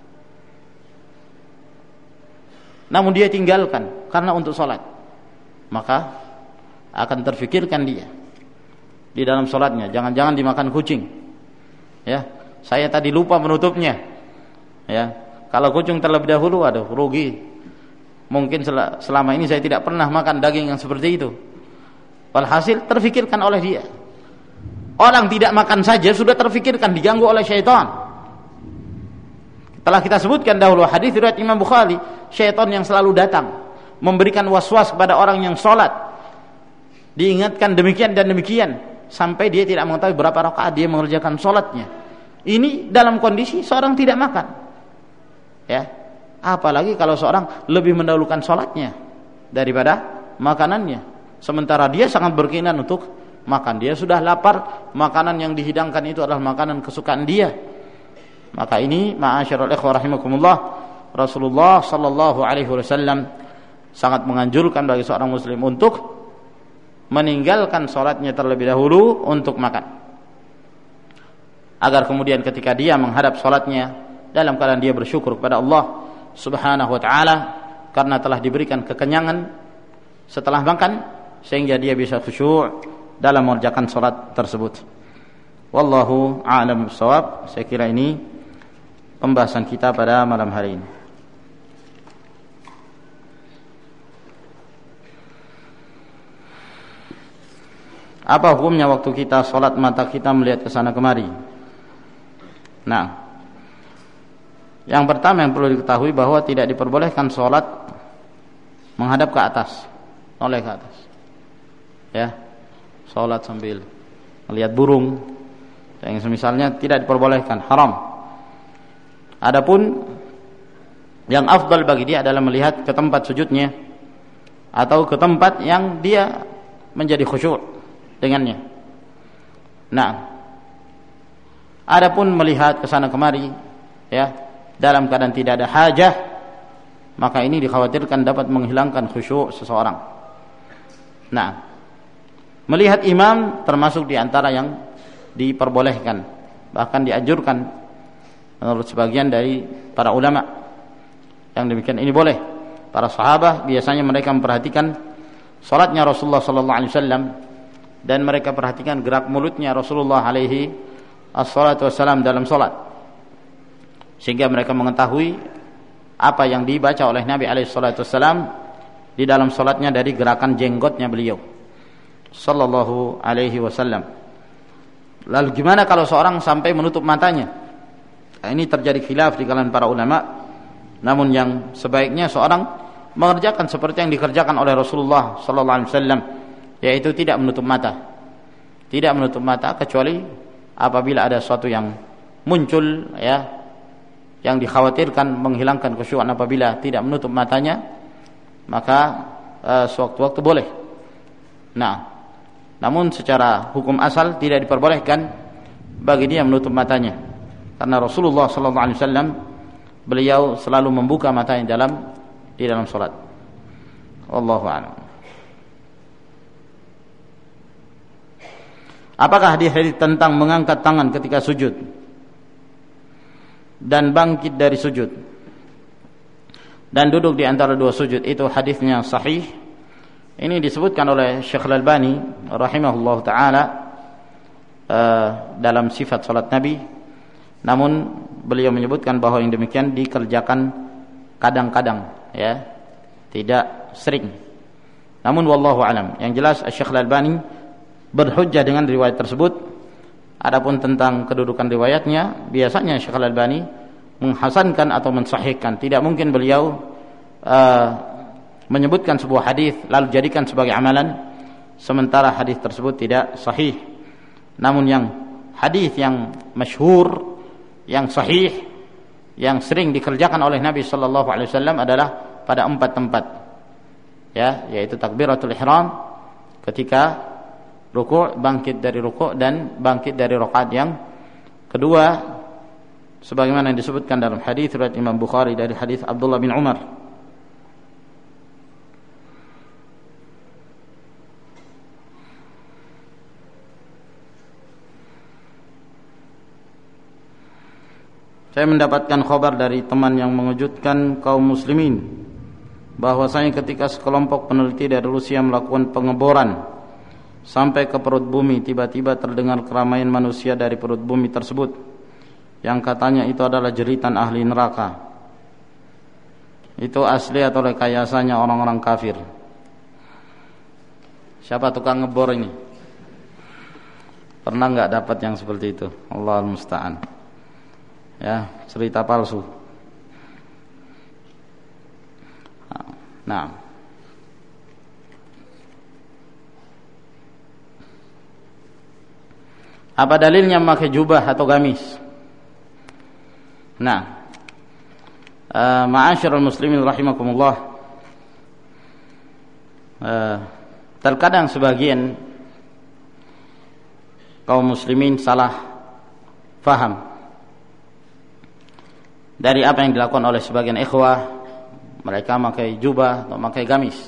namun dia tinggalkan karena untuk salat, maka akan terfikirkan dia di dalam salatnya, jangan-jangan dimakan kucing, ya. Saya tadi lupa menutupnya, ya. Kalau kucing terlebih dahulu, aduh rugi. Mungkin selama ini saya tidak pernah makan daging yang seperti itu. Walhasil terfikirkan oleh dia. Orang tidak makan saja sudah terfikirkan, diganggu oleh syaitan. Telah kita sebutkan dahulu hadis riwayat Imam Bukhari, syaitan yang selalu datang memberikan was-was kepada orang yang sholat, diingatkan demikian dan demikian, sampai dia tidak mengetahui berapa rakaat dia mengerjakan sholatnya. Ini dalam kondisi seorang tidak makan, ya. Apalagi kalau seorang lebih mendahulukan sholatnya daripada makanannya, sementara dia sangat berkeinginan untuk makan. Dia sudah lapar, makanan yang dihidangkan itu adalah makanan kesukaan dia. Maka ini ma'asyiral ikhwah rahimakumullah, Rasulullah sallallahu alaihi wasallam sangat menganjurkan bagi seorang muslim untuk meninggalkan salatnya terlebih dahulu untuk makan, agar kemudian ketika dia menghadap salatnya dalam keadaan dia bersyukur kepada Allah Subhanahu wa taala karena telah diberikan kekenyangan setelah makan, sehingga dia bisa khusyuk dalam mengerjakan salat tersebut. Wallahu a'lam bishawab. Saya kira ini pembahasan kita pada malam hari ini. Apa hukumnya waktu kita salat mata kita melihat ke sana kemari? Nah, yang pertama yang perlu diketahui bahwa tidak diperbolehkan salat menghadap ke atas, noleh ke atas. Ya. Salat sambil melihat burung, yang semisalnya tidak diperbolehkan, haram. Adapun yang afdal bagi dia adalah melihat ke tempat sujudnya atau ke tempat yang dia menjadi khusyuk dengannya. Nah, adapun melihat ke sana kemari, ya, dalam keadaan tidak ada hajah, maka ini dikhawatirkan dapat menghilangkan khusyuk seseorang. Nah, melihat imam termasuk di antara yang diperbolehkan, bahkan dianjurkan menurut sebagian dari para ulama. Yang demikian ini boleh. Para sahabat biasanya mereka memperhatikan salatnya Rasulullah sallallahu alaihi wasallam, dan mereka perhatikan gerak mulutnya Rasulullah alaihi assalatu wassalam dalam salat, sehingga mereka mengetahui apa yang dibaca oleh Nabi alaihi salatu wassalam di dalam salatnya dari gerakan jenggotnya beliau sallallahu alaihi wasallam. Lalu gimana kalau seorang sampai menutup matanya? Nah, ini terjadi khilaf di kalangan para ulama. Namun yang sebaiknya seorang mengerjakan seperti yang dikerjakan oleh Rasulullah sallallahu alaihi wasallam, yaitu tidak menutup mata. Tidak menutup mata kecuali apabila ada sesuatu yang muncul, ya, yang dikhawatirkan menghilangkan khusyuan. Apabila tidak menutup matanya, maka sewaktu-waktu boleh. Nah, namun secara hukum asal tidak diperbolehkan bagi dia menutup matanya, karena Rasulullah sallallahu alaihi wasallam beliau selalu membuka matanya di dalam salat. Wallahu a'lam. Apakah hadis tentang mengangkat tangan ketika sujud dan bangkit dari sujud dan duduk di antara dua sujud itu hadisnya sahih? Ini disebutkan oleh Syekh Al-Albani rahimahullah ta'ala dalam sifat salat Nabi. Namun beliau menyebutkan bahwa yang demikian dikerjakan kadang-kadang, ya, tidak sering. Namun wallahu alam. Yang jelas Syekh Al-Albani berhujjah dengan riwayat tersebut. Adapun tentang kedudukan riwayatnya, biasanya Syekh Al-Albani menghasankan atau mensahihkan. Tidak mungkin beliau menyebutkan sebuah hadis lalu jadikan sebagai amalan sementara hadis tersebut tidak sahih. Namun yang hadis yang masyhur, yang sahih, yang sering dikerjakan oleh Nabi sallallahu alaihi wasallam adalah pada 4 tempat, ya, yaitu takbiratul ihram, ketika rukuk, bangkit dari rukuk, dan bangkit dari rakaat yang kedua, sebagaimana yang disebutkan dalam hadis riwayat Imam Bukhari dari hadis Abdullah bin Umar. Saya mendapatkan khabar dari teman yang mengejutkan kaum muslimin, bahwasanya ketika sekelompok peneliti dari Rusia melakukan pengeboran sampai ke perut bumi, tiba-tiba terdengar keramaian manusia dari perut bumi tersebut, yang katanya itu adalah jeritan ahli neraka. Itu asli atau rekayasanya orang-orang kafir? Siapa tukang ngebor ini? Pernah nggak dapat yang seperti itu? Allahul musta'an. Ya, cerita palsu. Nah, Apa dalilnya memakai jubah atau gamis? Nah, ma'asyiral muslimin rahimakumullah, terkadang sebagian kaum muslimin salah faham dari apa yang dilakukan oleh sebagian ikhwah. Mereka memakai jubah atau memakai gamis.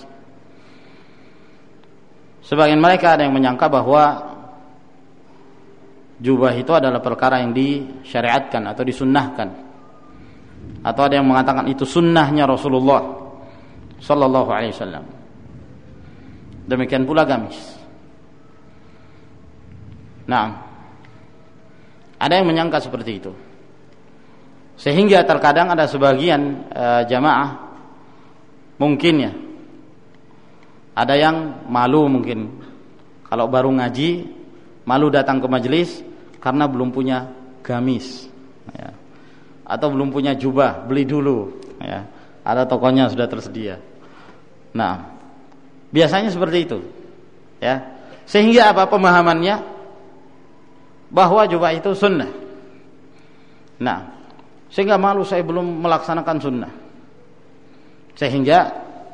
Sebagian mereka ada yang menyangka bahwa jubah itu adalah perkara yang disyariatkan atau disunnahkan, atau ada yang mengatakan itu sunnahnya Rasulullah sallallahu alaihi wasallam. Demikian pula gamis. Nah, ada yang menyangka seperti itu, sehingga terkadang ada sebagian jamaah mungkin ya, ada yang malu mungkin kalau baru ngaji, malu datang ke majelis karena belum punya gamis ya, atau belum punya jubah, beli dulu ya, ada tokonya sudah tersedia. Nah, biasanya seperti itu ya, sehingga apa pemahamannya bahwa jubah itu sunnah. Nah, sehingga malu saya belum melaksanakan sunnah, sehingga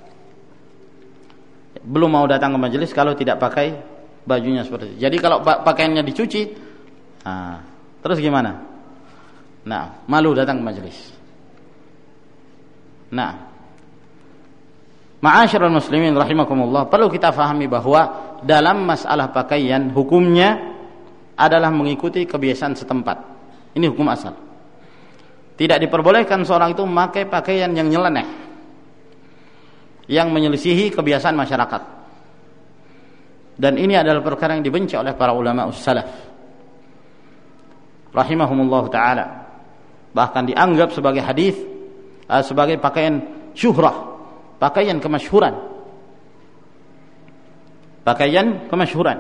belum mau datang ke majelis kalau tidak pakai bajunya seperti itu. Jadi kalau pakaiannya dicuci, terus gimana? Nah, malu datang ke majelis. Nah, ma'asyiral muslimin rahimakumullah, perlu kita fahami bahwa dalam masalah pakaian hukumnya adalah mengikuti kebiasaan setempat. Ini hukum asal. Tidak diperbolehkan seorang itu memakai pakaian yang nyeleneh, yang menyelisihi kebiasaan masyarakat. Dan ini adalah perkara yang dibenci oleh para ulama salaf rahimahumullah taala. Bahkan dianggap sebagai hadis, sebagai pakaian syuhrah, pakaian kemasyhuran. Pakaian kemasyhuran.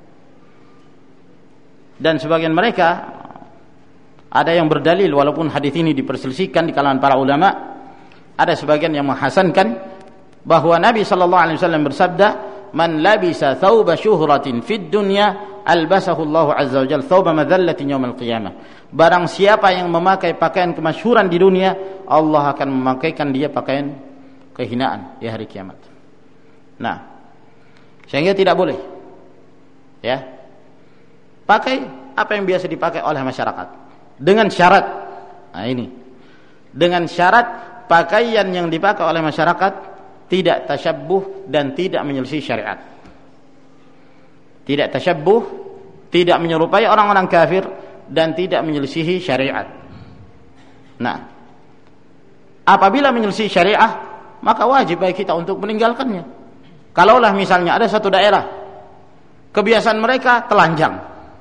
Dan sebagian mereka ada yang berdalil, walaupun hadis ini diperselisihkan di kalangan para ulama, ada sebagian yang menghasankan bahwa Nabi sallallahu alaihi wasallam bersabda, "Man labisa thawba syuhratin fid dunya albasahu Allah azza wajalla thawba madhallatin yaumil qiyamah." Barang siapa yang memakai pakaian kemasyhuran di dunia, Allah akan memakaikan dia pakaian kehinaan di hari kiamat. Nah, sehingga tidak boleh ya pakai apa yang biasa dipakai oleh masyarakat, dengan syarat, nah ini, dengan syarat pakaian yang dipakai oleh masyarakat tidak tasyabbuh dan tidak menyelisih syariat. Tidak tasyabbuh, tidak menyerupai orang-orang kafir, dan tidak menyelisihi syariat. Nah, apabila menyelisih syariah, maka wajib bagi kita untuk meninggalkannya. Kalaulah misalnya ada satu daerah kebiasaan mereka telanjang,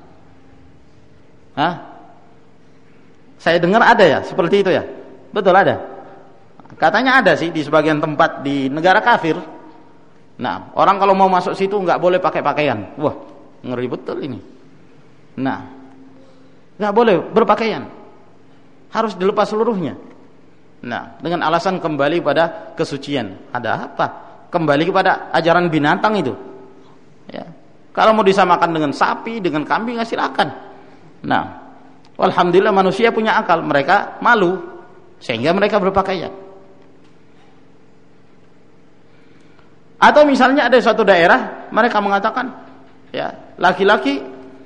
saya dengar ada ya seperti itu ya, betul ada. Katanya ada sih di sebagian tempat di negara kafir. Nah, orang kalau mau masuk situ nggak boleh pakai pakaian. Wah, ngeri betul ini. Nah, nggak boleh berpakaian, harus dilepas seluruhnya. Nah, dengan alasan kembali pada kesucian. Ada apa? Kembali kepada ajaran binatang itu. Ya, kalau mau disamakan dengan sapi, dengan kambing, silakan. Nah, alhamdulillah manusia punya akal, mereka malu sehingga mereka berpakaian. Atau misalnya ada suatu daerah mereka mengatakan ya laki-laki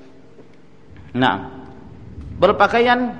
berpakaian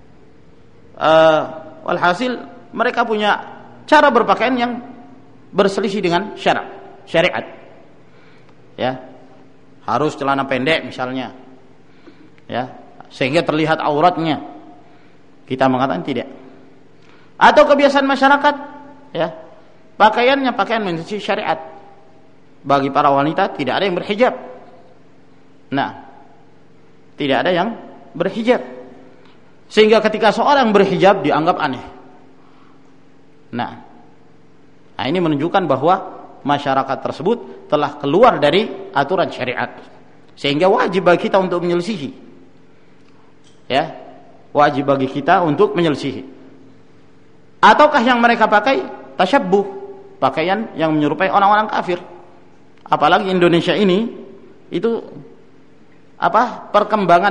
walhasil mereka punya cara berpakaian yang berselisih dengan syariat. Ya. Harus celana pendek misalnya. Ya, sehingga terlihat auratnya. Kita mengatakan tidak. Atau kebiasaan masyarakat ya, pakaiannya pakaian menyelisih syariat. Bagi para wanita tidak ada yang berhijab. Nah, tidak ada yang berhijab. Sehingga ketika seorang berhijab dianggap aneh. Nah, ini menunjukkan bahwa masyarakat tersebut telah keluar dari aturan syariat. Sehingga wajib bagi kita untuk menyelisihi. Ya, wajib bagi kita untuk menyelisihi. Ataukah yang mereka pakai tasyabbuh, pakaian yang menyerupai orang-orang kafir. Apalagi Indonesia ini itu perkembangan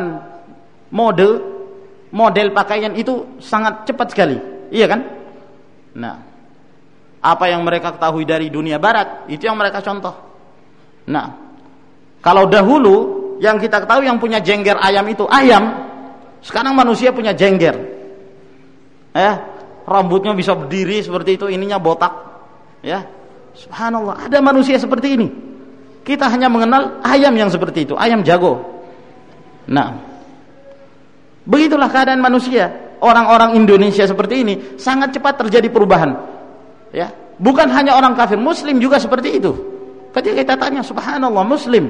model pakaian itu sangat cepat sekali, iya kan? Nah, apa yang mereka ketahui dari dunia barat itu yang mereka contoh. Nah, kalau dahulu yang kita ketahui yang punya jengger ayam itu ayam, sekarang manusia punya jengger. Rambutnya bisa berdiri seperti itu, ininya botak. Ya, subhanallah, ada manusia seperti ini. Kita hanya mengenal ayam yang seperti itu, ayam jago. Nah, begitulah keadaan manusia. Orang-orang Indonesia seperti ini sangat cepat terjadi perubahan. Ya, bukan hanya orang kafir, muslim juga seperti itu. Ketika kita tanya, subhanallah,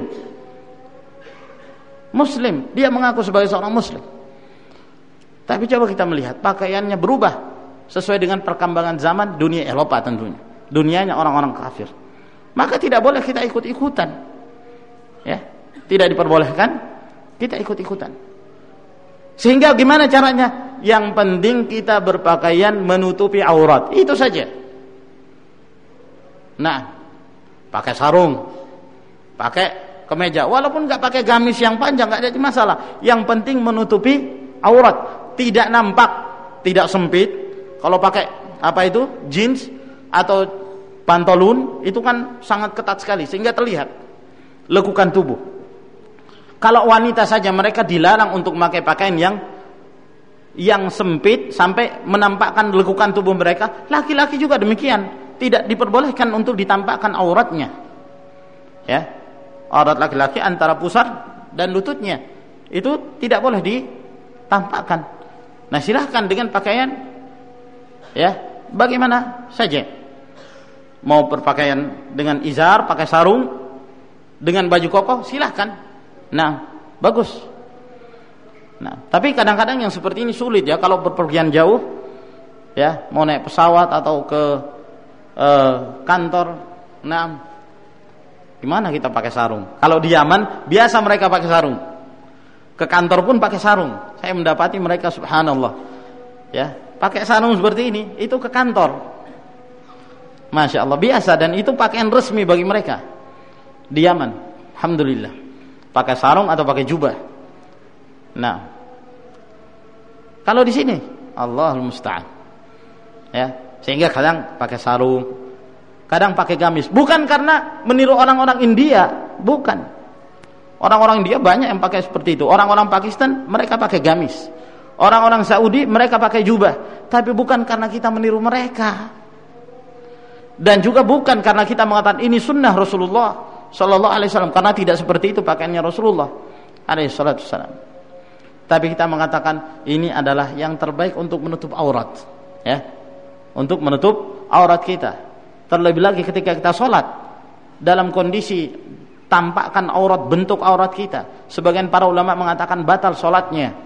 muslim, dia mengaku sebagai seorang muslim. Tapi coba kita melihat pakaiannya berubah sesuai dengan perkembangan zaman dunia Eropa tentunya. Dunianya orang-orang kafir. Maka tidak boleh kita ikut-ikutan. Ya, tidak diperbolehkan kita ikut-ikutan. Sehingga gimana caranya? Yang penting kita berpakaian menutupi aurat. Itu saja. Nah, pakai sarung, pakai kemeja, walaupun nggak pakai gamis yang panjang nggak ada masalah. Yang penting menutupi aurat, tidak nampak, tidak sempit. Kalau pakai jeans atau pantolon itu kan sangat ketat sekali sehingga terlihat lekukan tubuh. Kalau wanita saja mereka dilarang untuk memakai pakaian yang sempit sampai menampakkan lekukan tubuh mereka. Laki-laki juga demikian, tidak diperbolehkan untuk ditampakkan auratnya. Ya, aurat laki-laki antara pusar dan lututnya itu tidak boleh ditampakkan. Nah, silahkan dengan pakaian ya bagaimana saja. Mau berpakaian dengan izar, pakai sarung, dengan baju koko, silahkan. Nah, bagus. Nah, tapi kadang-kadang yang seperti ini sulit ya kalau berpergian jauh, ya mau naik pesawat atau ke kantor. Nah, gimana kita pakai sarung? Kalau di Yaman biasa mereka pakai sarung. Ke kantor pun pakai sarung. Saya mendapati mereka subhanallah, ya pakai sarung seperti ini itu ke kantor. Masya Allah, biasa, dan itu pakaian resmi bagi mereka di Yaman. Alhamdulillah, pakai sarung atau pakai jubah. Nah, kalau di sini Allahul musta'an, ya, sehingga kadang pakai sarung, kadang pakai gamis. Bukan karena meniru orang-orang India, bukan. Orang-orang India banyak yang pakai seperti itu. Orang-orang Pakistan mereka pakai gamis. Orang-orang Saudi mereka pakai jubah. Tapi bukan karena kita meniru mereka. Dan juga bukan karena kita mengatakan ini sunnah Rasulullah Sallallahu Alaihi Wasallam, karena tidak seperti itu pakaiannya Rasulullah Alaihi Wasallam. Tapi kita mengatakan ini adalah yang terbaik untuk menutup aurat, ya, untuk menutup aurat kita. Terlebih lagi ketika kita sholat dalam kondisi tampakkan aurat, bentuk aurat kita. Sebagian para ulama mengatakan batal sholatnya,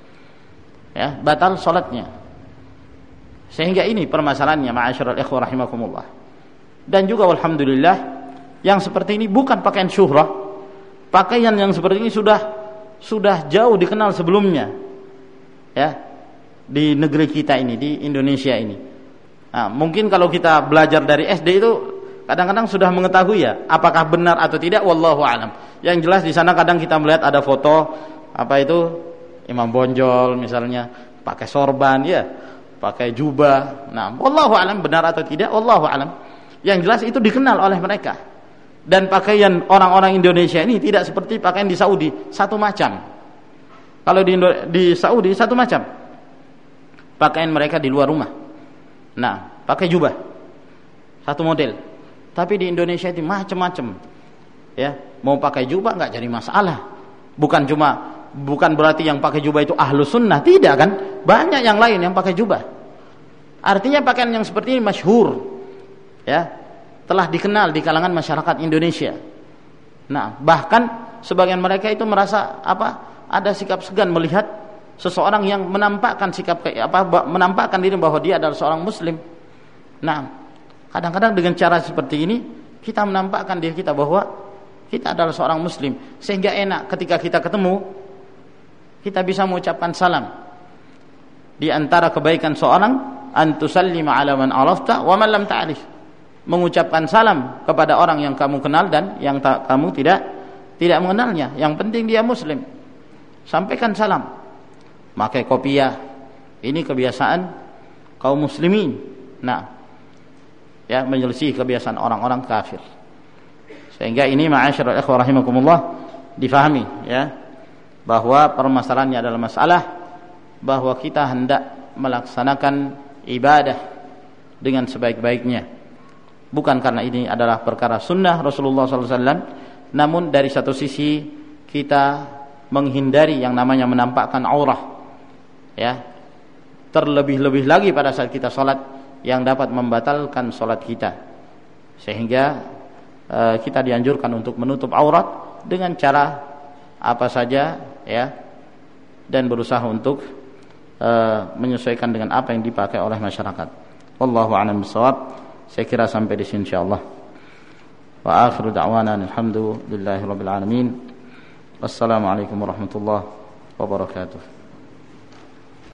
ya, batal sholatnya. Sehingga ini permasalahannya, ma'asyiral ikhwah rahimakumullah. Dan juga alhamdulillah yang seperti ini bukan pakaian syuhrah. Pakaian yang seperti ini sudah jauh dikenal sebelumnya, ya, di negeri kita ini, di Indonesia ini. Nah, mungkin kalau kita belajar dari SD itu kadang-kadang sudah mengetahui ya, apakah benar atau tidak, wallahu alam. Yang jelas di sana kadang kita melihat ada foto Imam Bonjol misalnya pakai sorban, ya, pakai jubah. Nah, wallahu alam benar atau tidak, wallahu alam. Yang jelas itu dikenal oleh mereka. Dan pakaian orang-orang Indonesia ini tidak seperti pakaian di Saudi, satu macam. Kalau di Saudi satu macam pakaian mereka di luar rumah. Nah, pakai jubah satu model. Tapi di Indonesia itu macam-macam. Ya, mau pakai jubah nggak jadi masalah. Bukan berarti yang pakai jubah itu ahlu sunnah, tidak kan? Banyak yang lain yang pakai jubah. Artinya pakaian yang seperti ini masyhur, ya, telah dikenal di kalangan masyarakat Indonesia. Nah, bahkan sebagian mereka itu merasa ada sikap segan melihat seseorang yang menampakkan menampakkan diri bahwa dia adalah seorang muslim. Nah, kadang-kadang dengan cara seperti ini kita menampakkan diri kita bahwa kita adalah seorang muslim, sehingga enak ketika kita ketemu kita bisa mengucapkan salam. Di antara kebaikan seorang antusallima ala man arafta wa man lam ta'rif, mengucapkan salam kepada orang yang kamu kenal dan yang kamu tidak tidak mengenalnya, yang penting dia muslim. Sampaikan salam. Pakai kopiah. Ini kebiasaan kaum muslimin. Nah, ya, menyelisih kebiasaan orang-orang kafir. Sehingga ini ma'asyiral ikhwah rahimakumullah difahami, ya, bahwa permasalahannya adalah masalah bahwa kita hendak melaksanakan ibadah dengan sebaik-baiknya. Bukan karena ini adalah perkara sunnah Rasulullah SAW, namun dari satu sisi kita menghindari yang namanya menampakkan aurah, ya, terlebih-lebih lagi pada saat kita sholat yang dapat membatalkan sholat kita, sehingga kita dianjurkan untuk menutup aurat dengan cara apa saja, ya, dan berusaha untuk menyesuaikan dengan apa yang dipakai oleh masyarakat. Wallahu a'lam bishawab. Saya kira sampai di sini insyaallah. Wa akhiru da'wana alhamdulillahi rabbil alamin. Wassalamualaikum warahmatullahi wabarakatuh.